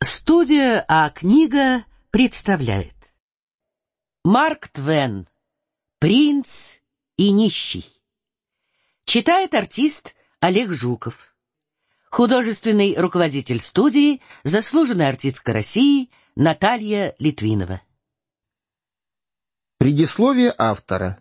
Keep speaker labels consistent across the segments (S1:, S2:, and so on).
S1: Студия А-книга представляет Марк Твен «Принц и нищий». Читает артист Олег Жуков. Художественный руководитель студии, заслуженная артистка России Наталья Литвинова.
S2: Предисловие автора.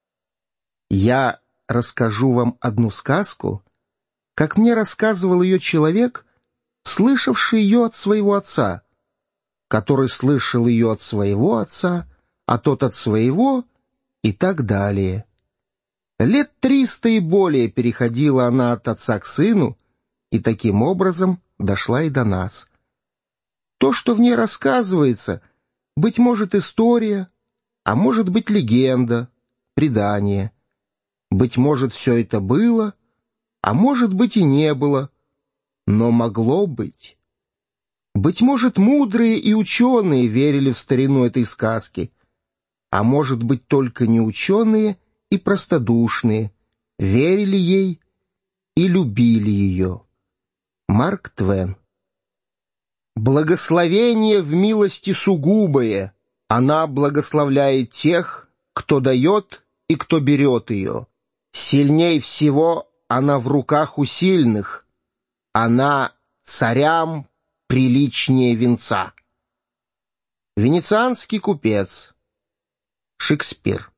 S2: Я расскажу вам одну сказку, как мне рассказывал ее человек, слышавший ее от своего отца, который слышал ее от своего отца, а тот от своего, и так далее. Лет 300 и более переходила она от отца к сыну, и таким образом дошла и до нас. То, что в ней рассказывается, быть может история, а может быть легенда, предание. Быть может, все это было, а может быть и не было, но могло быть. Быть может, мудрые и ученые верили в старину этой сказки, а может быть, только не ученые и простодушные верили ей и любили ее. Марк Твен. Благословение в милости сугубое. Она благословляет тех, кто дает и кто берет ее. Сильней всего она в руках у сильных. Она царям приличнее венца. Венецианский купец. Шекспир.